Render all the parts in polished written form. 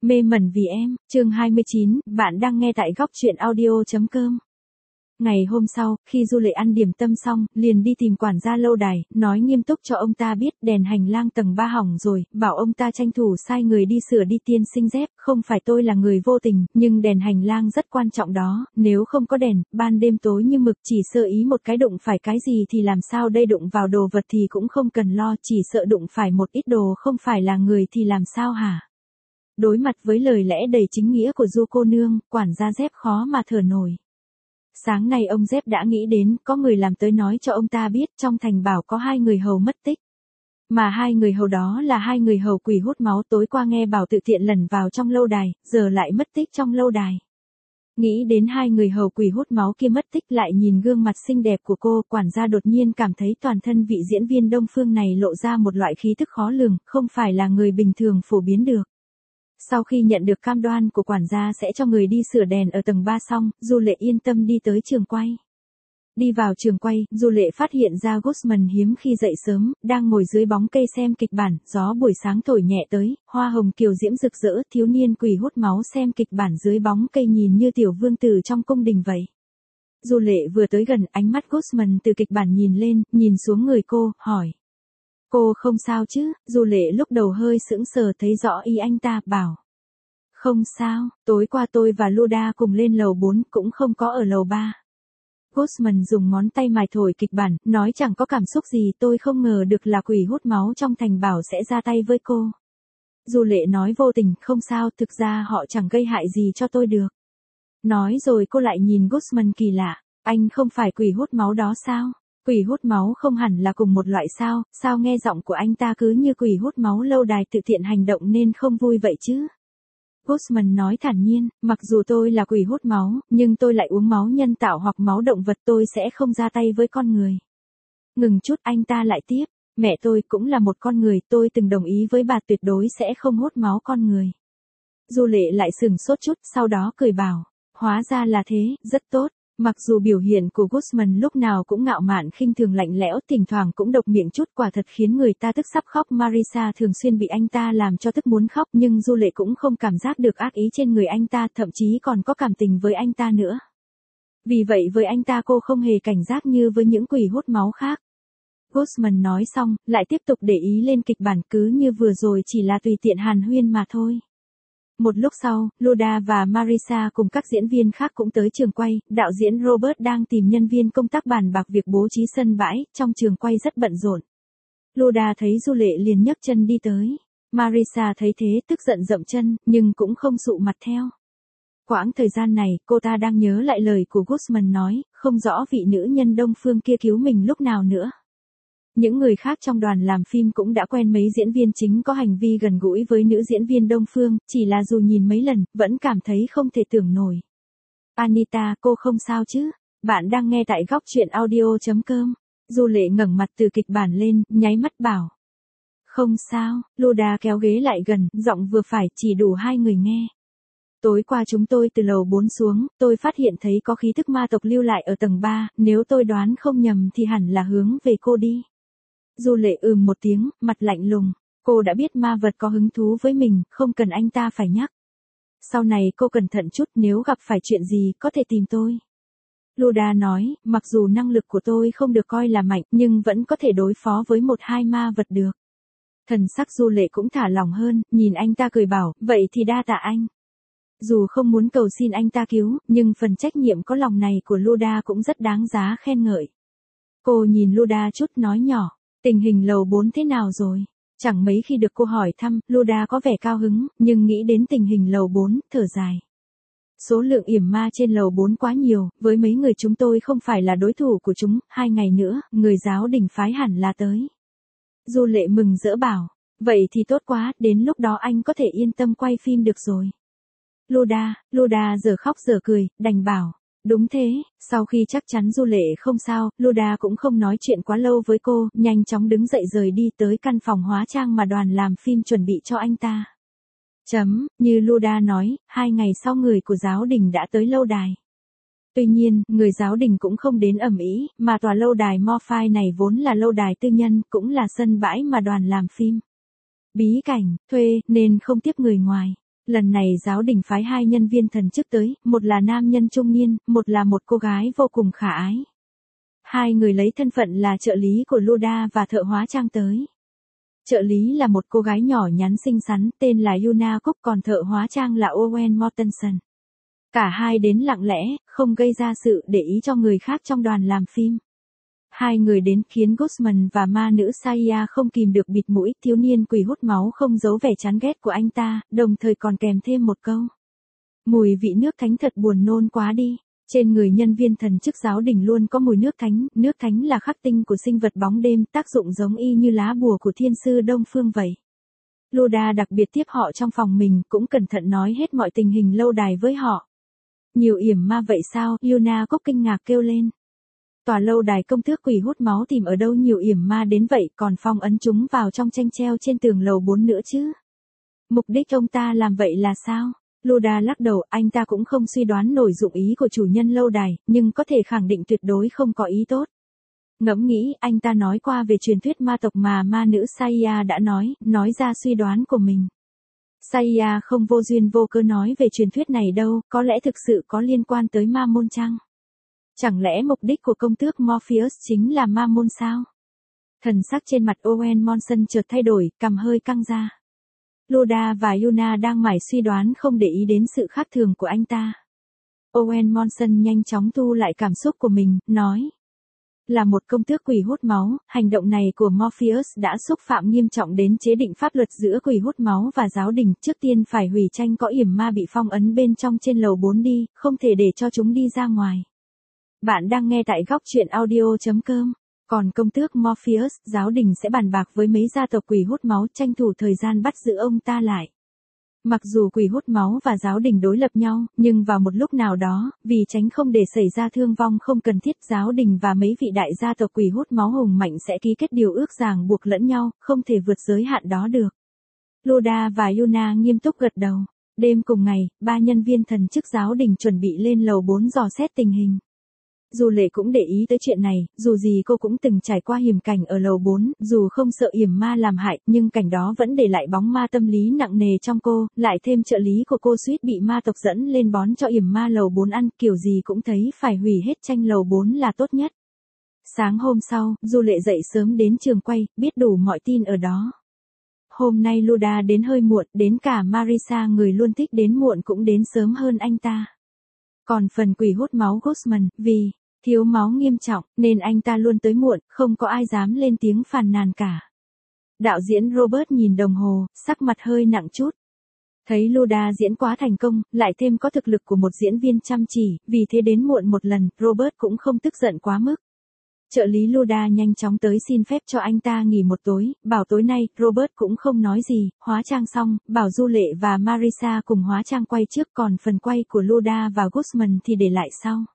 Mê mẩn vì em, chương 29, bạn đang nghe tại góc truyện audio.com. Ngày hôm sau, khi Du Lệ ăn điểm tâm xong, liền đi tìm quản gia lâu đài, nói nghiêm túc cho ông ta biết đèn hành lang tầng 3 hỏng rồi, bảo ông ta tranh thủ sai người đi sửa đi tiên sinh dép, không phải tôi là người vô tình, nhưng đèn hành lang rất quan trọng đó, nếu không có đèn, ban đêm tối như mực chỉ sơ ý một cái đụng phải cái gì thì làm sao đây, đụng vào đồ vật thì cũng không cần lo, chỉ sợ đụng phải một ít đồ không phải là người thì làm sao hả? Đối mặt với lời lẽ đầy chính nghĩa của Du cô nương, quản gia dép khó mà thở nổi. Sáng nay ông dép đã nghĩ đến, có người làm tới nói cho ông ta biết trong thành bảo có 2 người hầu mất tích. Mà 2 người hầu đó là 2 người hầu quỷ hút máu, tối qua nghe bảo tự tiện lẩn vào trong lâu đài, giờ lại mất tích trong lâu đài. Nghĩ đến 2 người hầu quỷ hút máu kia mất tích, lại nhìn gương mặt xinh đẹp của cô, quản gia đột nhiên cảm thấy toàn thân vị diễn viên Đông Phương này lộ ra một loại khí tức khó lường, không phải là người bình thường phổ biến được. Sau khi nhận được cam đoan của quản gia sẽ cho người đi sửa đèn ở tầng 3 xong, Du Lệ yên tâm đi tới trường quay. Đi vào trường quay, Du Lệ phát hiện ra Guzman hiếm khi dậy sớm, đang ngồi dưới bóng cây xem kịch bản, gió buổi sáng thổi nhẹ tới, hoa hồng kiều diễm rực rỡ, thiếu niên quỷ hút máu xem kịch bản dưới bóng cây nhìn như tiểu vương tử trong cung đình vậy. Du Lệ vừa tới gần, ánh mắt Guzman từ kịch bản nhìn lên, nhìn xuống người cô, hỏi. Cô không sao chứ? Du Lệ lúc đầu hơi sững sờ, thấy rõ ý anh ta, bảo. Không sao, tối qua tôi và Luda cùng lên lầu 4, cũng không có ở lầu 3. Guzman dùng ngón tay mài thổi kịch bản, nói chẳng có cảm xúc gì, tôi không ngờ được là quỷ hút máu trong thành bảo sẽ ra tay với cô. Du Lệ nói vô tình, không sao, thực ra họ chẳng gây hại gì cho tôi được. Nói rồi cô lại nhìn Guzman kỳ lạ, anh không phải quỷ hút máu đó sao? Quỷ hút máu không hẳn là cùng một loại sao, sao nghe giọng của anh ta cứ như quỷ hút máu lâu đài tự tiện hành động nên không vui vậy chứ? Guzman nói thản nhiên, mặc dù tôi là quỷ hút máu, nhưng tôi lại uống máu nhân tạo hoặc máu động vật, tôi sẽ không ra tay với con người. Ngừng chút, anh ta lại tiếp, mẹ tôi cũng là một con người, tôi từng đồng ý với bà tuyệt đối sẽ không hút máu con người. Du Lệ lại sừng sốt chút, sau đó cười bảo, hóa ra là thế, rất tốt. Mặc dù biểu hiện của Guzman lúc nào cũng ngạo mạn khinh thường lạnh lẽo, thỉnh thoảng cũng độc miệng chút, quả thật khiến người ta tức sắp khóc. Marisa thường xuyên bị anh ta làm cho tức muốn khóc, nhưng Du Lệ cũng không cảm giác được ác ý trên người anh ta, thậm chí còn có cảm tình với anh ta nữa. Vì vậy với anh ta cô không hề cảnh giác như với những quỷ hút máu khác. Guzman nói xong, lại tiếp tục để ý lên kịch bản, cứ như vừa rồi chỉ là tùy tiện hàn huyên mà thôi. Một lúc sau, Luda và Marisa cùng các diễn viên khác cũng tới trường quay, đạo diễn Robert đang tìm nhân viên công tác bàn bạc việc bố trí sân bãi, trong trường quay rất bận rộn. Luda thấy Du Lệ liền nhấc chân đi tới. Marisa thấy thế tức giận dậm chân, nhưng cũng không sụ mặt theo. Quãng thời gian này, cô ta đang nhớ lại lời của Guzman nói, không rõ vị nữ nhân Đông Phương kia cứu mình lúc nào nữa. Những người khác trong đoàn làm phim cũng đã quen mấy diễn viên chính có hành vi gần gũi với nữ diễn viên Đông Phương, chỉ là dù nhìn mấy lần, vẫn cảm thấy không thể tưởng nổi. Anita, cô không sao chứ? Bạn đang nghe tại góc truyện audio.com. Du Lệ ngẩng mặt từ kịch bản lên, nháy mắt bảo. Không sao, Luda kéo ghế lại gần, giọng vừa phải, chỉ đủ 2 người nghe. Tối qua chúng tôi từ lầu 4 xuống, tôi phát hiện thấy có khí thức ma tộc lưu lại ở tầng 3, nếu tôi đoán không nhầm thì hẳn là hướng về cô đi. Du Lệ một tiếng, mặt lạnh lùng, cô đã biết ma vật có hứng thú với mình, không cần anh ta phải nhắc. Sau này cô cẩn thận chút, nếu gặp phải chuyện gì có thể tìm tôi. Luda nói, mặc dù năng lực của tôi không được coi là mạnh, nhưng vẫn có thể đối phó với 1-2 ma vật được. Thần sắc Du Lệ cũng thả lỏng hơn, nhìn anh ta cười bảo, vậy thì đa tạ anh. Dù không muốn cầu xin anh ta cứu, nhưng phần trách nhiệm có lòng này của Luda cũng rất đáng giá khen ngợi. Cô nhìn Luda chút nói nhỏ. Tình hình lầu 4 thế nào rồi? Chẳng mấy khi được cô hỏi thăm, Luda có vẻ cao hứng, nhưng nghĩ đến tình hình lầu 4, thở dài. Số lượng yểm ma trên lầu 4 quá nhiều, với mấy người chúng tôi không phải là đối thủ của chúng, 2 ngày nữa, người giáo đình phái hẳn là tới. Du Lệ mừng rỡ bảo, vậy thì tốt quá, đến lúc đó anh có thể yên tâm quay phim được rồi. Luda giờ khóc giờ cười, đành bảo. Đúng thế, sau khi chắc chắn Du Lệ không sao, Luda cũng không nói chuyện quá lâu với cô, nhanh chóng đứng dậy rời đi tới căn phòng hóa trang mà đoàn làm phim chuẩn bị cho anh ta. Như Luda nói, 2 ngày sau người của giáo đình đã tới lâu đài. Tuy nhiên, người giáo đình cũng không đến ầm ĩ, mà tòa lâu đài Morphai này vốn là lâu đài tư nhân, cũng là sân bãi mà đoàn làm phim bí cảnh thuê, nên không tiếp người ngoài. Lần này giáo đình phái hai nhân viên thần chức tới, một là nam nhân trung niên, một là một cô gái vô cùng khả ái. Hai người lấy thân phận là trợ lý của Luda và thợ hóa trang tới. Trợ lý là một cô gái nhỏ nhắn xinh xắn, tên là Yuna Cook, còn thợ hóa trang là Owen Mortensen. Cả hai đến lặng lẽ, không gây ra sự để ý cho người khác trong đoàn làm phim. Hai người đến khiến Guzman và ma nữ Saya không kìm được bịt mũi, thiếu niên quỷ hút máu không giấu vẻ chán ghét của anh ta, đồng thời còn kèm thêm một câu. Mùi vị nước thánh thật buồn nôn quá đi. Trên người nhân viên thần chức giáo đình luôn có mùi nước thánh là khắc tinh của sinh vật bóng đêm, tác dụng giống y như lá bùa của thiên sư Đông Phương vậy. Luda đặc biệt tiếp họ trong phòng mình, cũng cẩn thận nói hết mọi tình hình lâu đài với họ. Nhiều yểm ma vậy sao? Yuna Cook kinh ngạc kêu lên. Tòa lâu đài công tước quỷ hút máu tìm ở đâu nhiều yểm ma đến vậy, còn phong ấn chúng vào trong tranh treo trên tường lầu 4 nữa chứ. Mục đích ông ta làm vậy là sao? Luda lắc đầu, anh ta cũng không suy đoán nổi dụng ý của chủ nhân lâu đài, nhưng có thể khẳng định tuyệt đối không có ý tốt. Ngẫm nghĩ, anh ta nói qua về truyền thuyết ma tộc mà ma nữ Saya đã nói ra suy đoán của mình. Saya không vô duyên vô cớ nói về truyền thuyết này đâu, có lẽ thực sự có liên quan tới ma môn chăng? Chẳng lẽ mục đích của công tước Morpheus chính là ma môn sao? Thần sắc trên mặt Owen Monson chợt thay đổi, cằm hơi căng ra. Luda và Yuna đang mải suy đoán không để ý đến sự khác thường của anh ta. Owen Monson nhanh chóng thu lại cảm xúc của mình, nói. Là một công tước quỷ hút máu, hành động này của Morpheus đã xúc phạm nghiêm trọng đến chế định pháp luật giữa quỷ hút máu và giáo đình. Trước tiên phải hủy tranh có yểm ma bị phong ấn bên trong trên lầu 4 đi, không thể để cho chúng đi ra ngoài. Bạn đang nghe tại góc truyện audio.com. Còn công tước Morpheus, giáo đình sẽ bàn bạc với mấy gia tộc quỷ hút máu, tranh thủ thời gian bắt giữ ông ta lại. Mặc dù quỷ hút máu và giáo đình đối lập nhau, nhưng vào một lúc nào đó, vì tránh không để xảy ra thương vong không cần thiết, giáo đình và mấy vị đại gia tộc quỷ hút máu hùng mạnh sẽ ký kết điều ước ràng buộc lẫn nhau, không thể vượt giới hạn đó được. Luda và Yuna nghiêm túc gật đầu. Đêm cùng ngày, ba nhân viên thần chức giáo đình chuẩn bị lên lầu 4 dò xét tình hình. Dù Lệ cũng để ý tới chuyện này, dù gì cô cũng từng trải qua hiểm cảnh ở lầu 4, dù không sợ yểm ma làm hại, nhưng cảnh đó vẫn để lại bóng ma tâm lý nặng nề trong cô, lại thêm trợ lý của cô suýt bị ma tộc dẫn lên bón cho yểm ma lầu 4 ăn, kiểu gì cũng thấy phải hủy hết tranh lầu 4 là tốt nhất. Sáng hôm sau, Du Lệ dậy sớm đến trường quay, biết đủ mọi tin ở đó. Hôm nay Luda đến hơi muộn, đến cả Marisa người luôn thích đến muộn cũng đến sớm hơn anh ta. Còn phần quỷ hút máu Guzman, vì thiếu máu nghiêm trọng, nên anh ta luôn tới muộn, không có ai dám lên tiếng phàn nàn cả. Đạo diễn Robert nhìn đồng hồ, sắc mặt hơi nặng chút. Thấy Luda diễn quá thành công, lại thêm có thực lực của một diễn viên chăm chỉ, vì thế đến muộn một lần, Robert cũng không tức giận quá mức. Trợ lý Luda nhanh chóng tới xin phép cho anh ta nghỉ một tối, bảo tối nay, Robert cũng không nói gì, hóa trang xong, bảo Du Lệ và Marisa cùng hóa trang quay trước, còn phần quay của Luda và Guzman thì để lại sau.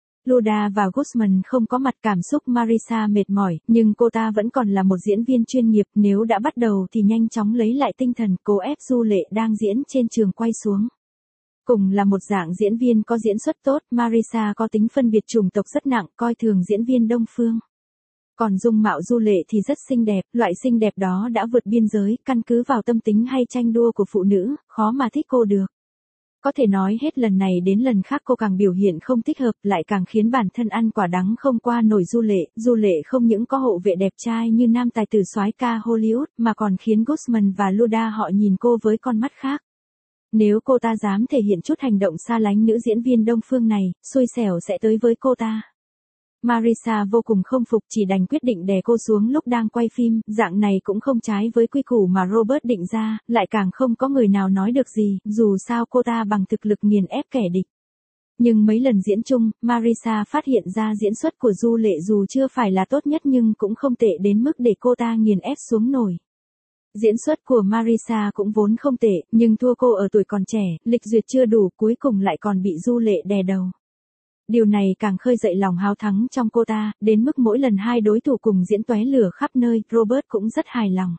Luda và Guzman không có mặt, cảm xúc Marisa mệt mỏi, nhưng cô ta vẫn còn là một diễn viên chuyên nghiệp, nếu đã bắt đầu thì nhanh chóng lấy lại tinh thần, cố ép Du Lệ đang diễn trên trường quay xuống. Cùng là một dạng diễn viên có diễn xuất tốt, Marisa có tính phân biệt chủng tộc rất nặng, coi thường diễn viên Đông Phương. Còn dung mạo Du Lệ thì rất xinh đẹp, loại xinh đẹp đó đã vượt biên giới, căn cứ vào tâm tính hay tranh đua của phụ nữ, khó mà thích cô được. Có thể nói hết lần này đến lần khác cô càng biểu hiện không thích hợp, lại càng khiến bản thân ăn quả đắng không qua nổi Du Lệ không những có hậu vệ đẹp trai như nam tài tử soái ca Hollywood, mà còn khiến Guzman và Luda họ nhìn cô với con mắt khác. Nếu cô ta dám thể hiện chút hành động xa lánh nữ diễn viên Đông Phương này, xui xẻo sẽ tới với cô ta. Marisa vô cùng không phục, chỉ đành quyết định đè cô xuống lúc đang quay phim, dạng này cũng không trái với quy củ mà Robert định ra, lại càng không có người nào nói được gì, dù sao cô ta bằng thực lực nghiền ép kẻ địch. Nhưng mấy lần diễn chung, Marisa phát hiện ra diễn xuất của Du Lệ dù chưa phải là tốt nhất nhưng cũng không tệ đến mức để cô ta nghiền ép xuống nổi. Diễn xuất của Marisa cũng vốn không tệ, nhưng thua cô ở tuổi còn trẻ, lịch duyệt chưa đủ, cuối cùng lại còn bị Du Lệ đè đầu. Điều này càng khơi dậy lòng háo thắng trong cô ta, đến mức mỗi lần hai đối thủ cùng diễn tóe lửa khắp nơi, Robert cũng rất hài lòng.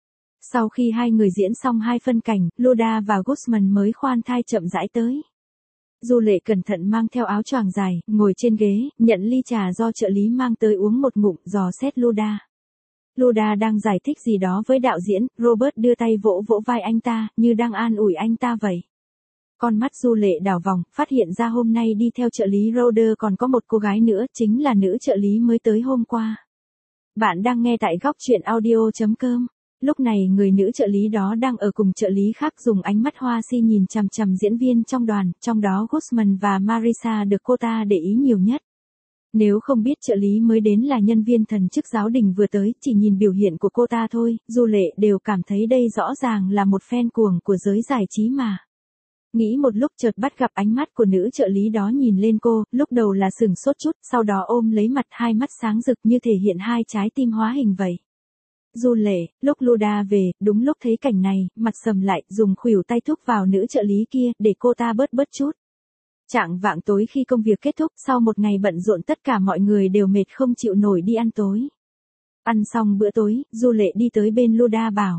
Sau khi hai người diễn xong hai phân cảnh, Luda và Guzman mới khoan thai chậm rãi tới. Du Lệ cẩn thận mang theo áo choàng dài, ngồi trên ghế, nhận ly trà do trợ lý mang tới uống một ngụm, dò xét Luda. Luda đang giải thích gì đó với đạo diễn, Robert đưa tay vỗ vỗ vai anh ta, như đang an ủi anh ta vậy. Con mắt Du Lệ đảo vòng, phát hiện ra hôm nay đi theo trợ lý Roder còn có một cô gái nữa, chính là nữ trợ lý mới tới hôm qua. Bạn đang nghe tại góc chuyện audio.com. Lúc này người nữ trợ lý đó đang ở cùng trợ lý khác dùng ánh mắt hoa si nhìn chằm chằm diễn viên trong đoàn, trong đó Guzman và Marisa được cô ta để ý nhiều nhất. Nếu không biết trợ lý mới đến là nhân viên thần chức giáo đình vừa tới, chỉ nhìn biểu hiện của cô ta thôi, Du Lệ đều cảm thấy đây rõ ràng là một fan cuồng của giới giải trí mà. Nghĩ một lúc chợt bắt gặp ánh mắt của nữ trợ lý đó nhìn lên cô, lúc đầu là sửng sốt chút, sau đó ôm lấy mặt, hai mắt sáng rực như thể hiện hai trái tim hóa hình vậy. Du Lệ, lúc Luda về, đúng lúc thấy cảnh này, mặt sầm lại, dùng khuỷu tay thúc vào nữ trợ lý kia, để cô ta bớt chút. Chạng vạng tối khi công việc kết thúc, sau một ngày bận rộn tất cả mọi người đều mệt không chịu nổi đi ăn tối. Ăn xong bữa tối, Du Lệ đi tới bên Luda bảo.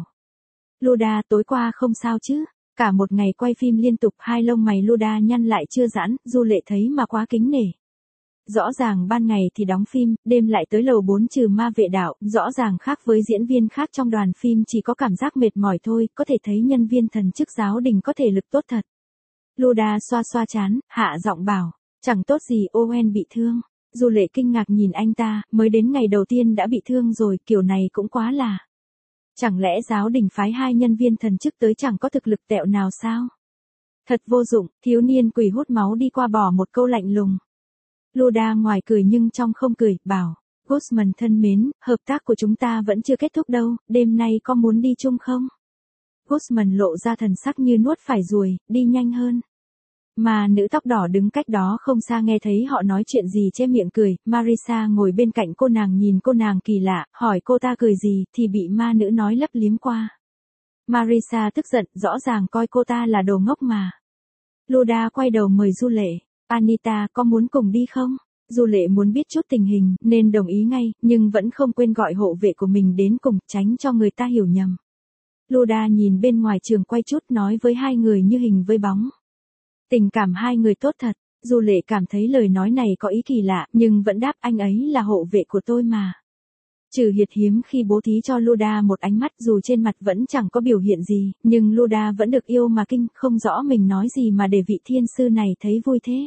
Luda, tối qua không sao chứ? Cả một ngày quay phim liên tục, hai lông mày Luda nhăn lại chưa giãn, Du Lệ thấy mà quá kính nể. Rõ ràng ban ngày thì đóng phim, đêm lại tới lầu 4 trừ ma vệ đạo, rõ ràng khác với diễn viên khác trong đoàn phim chỉ có cảm giác mệt mỏi thôi, có thể thấy nhân viên thần chức giáo đình có thể lực tốt thật. Luda xoa xoa trán, hạ giọng bảo, chẳng tốt gì, Owen bị thương. Du Lệ kinh ngạc nhìn anh ta, mới đến ngày đầu tiên đã bị thương rồi, kiểu này cũng quá là. Chẳng lẽ giáo đình phái hai nhân viên thần chức tới chẳng có thực lực tẹo nào sao? Thật vô dụng, thiếu niên quỷ hút máu đi qua bỏ một câu lạnh lùng. Luda ngoài cười nhưng trong không cười, bảo, Guzman thân mến, hợp tác của chúng ta vẫn chưa kết thúc đâu, đêm nay có muốn đi chung không? Guzman lộ ra thần sắc như nuốt phải ruồi, đi nhanh hơn. Mà nữ tóc đỏ đứng cách đó không xa nghe thấy họ nói chuyện gì che miệng cười, Marisa ngồi bên cạnh cô nàng nhìn cô nàng kỳ lạ, hỏi cô ta cười gì thì bị ma nữ nói lấp liếm qua. Marisa tức giận, rõ ràng coi cô ta là đồ ngốc mà. Luda quay đầu mời Du Lệ, Anita có muốn cùng đi không? Du Lệ muốn biết chút tình hình nên đồng ý ngay, nhưng vẫn không quên gọi hộ vệ của mình đến cùng, tránh cho người ta hiểu nhầm. Luda nhìn bên ngoài trường quay chút nói với hai người như hình với bóng. Tình cảm hai người tốt thật, Du Lệ cảm thấy lời nói này có ý kỳ lạ, nhưng vẫn đáp anh ấy là hộ vệ của tôi mà. Trừ Hiệt hiếm khi bố thí cho Luda một ánh mắt dù trên mặt vẫn chẳng có biểu hiện gì, nhưng Luda vẫn được yêu mà kinh, không rõ mình nói gì mà để vị thiên sư này thấy vui thế.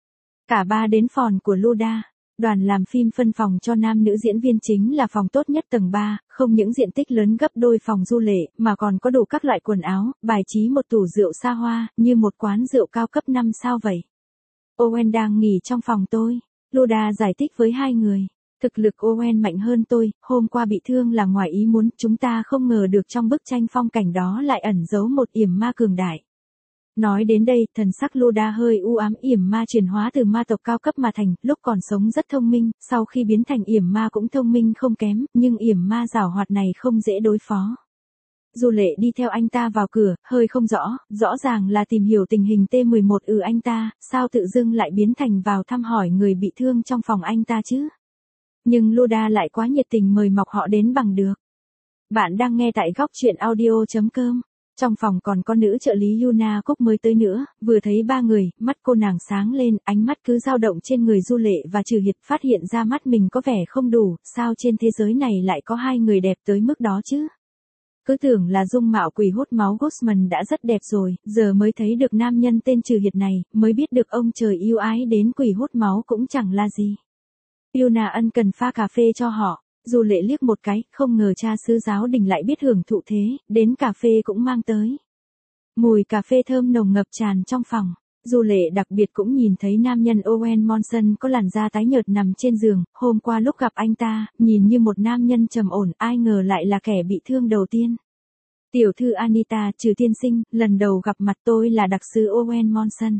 Cả ba đến phòng của Luda. Đoàn làm phim phân phòng cho nam nữ diễn viên chính là phòng tốt nhất tầng 3, không những diện tích lớn gấp đôi phòng Du Lệ, mà còn có đủ các loại quần áo, bài trí một tủ rượu xa hoa, như một quán rượu cao cấp 5 sao vậy. Owen đang nghỉ trong phòng tôi. Luda giải thích với hai người. Thực lực Owen mạnh hơn tôi, hôm qua bị thương là ngoài ý muốn, chúng ta không ngờ được trong bức tranh phong cảnh đó lại ẩn giấu một yểm ma cường đại. Nói đến đây, thần sắc Luda hơi u ám, yểm ma chuyển hóa từ ma tộc cao cấp mà thành, lúc còn sống rất thông minh, sau khi biến thành yểm ma cũng thông minh không kém, nhưng yểm ma giảo hoạt này không dễ đối phó. Du Lệ đi theo anh ta vào cửa, hơi không rõ ràng là tìm hiểu tình hình T11 anh ta, sao tự dưng lại biến thành vào thăm hỏi người bị thương trong phòng anh ta chứ? Nhưng Luda lại quá nhiệt tình mời mọc họ đến bằng được. Bạn đang nghe tại góc chuyện audio.com. Trong phòng còn có nữ trợ lý Yuna Cúc mới tới nữa, vừa thấy ba người, mắt cô nàng sáng lên, ánh mắt cứ dao động trên người Du Lệ và Trừ Hiệt, phát hiện ra mắt mình có vẻ không đủ, sao trên thế giới này lại có hai người đẹp tới mức đó chứ? Cứ tưởng là dung mạo quỷ hút máu Guzman đã rất đẹp rồi, giờ mới thấy được nam nhân tên Trừ Hiệt này, mới biết được ông trời yêu ái đến quỷ hút máu cũng chẳng là gì. Yuna ân cần pha cà phê cho họ. Du Lệ liếc một cái, không ngờ cha xứ giáo đình lại biết hưởng thụ thế, đến cà phê cũng mang tới. Mùi cà phê thơm nồng ngập tràn trong phòng. Du Lệ đặc biệt cũng nhìn thấy nam nhân Owen Monson có làn da tái nhợt nằm trên giường, hôm qua lúc gặp anh ta, nhìn như một nam nhân trầm ổn, ai ngờ lại là kẻ bị thương đầu tiên. Tiểu thư Anita, Trừ tiên sinh, lần đầu gặp mặt tôi là đặc sứ Owen Monson.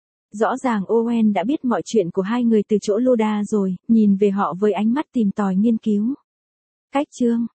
Rõ ràng Owen đã biết mọi chuyện của hai người từ chỗ Luda rồi, nhìn về họ với ánh mắt tìm tòi nghiên cứu. Cách chương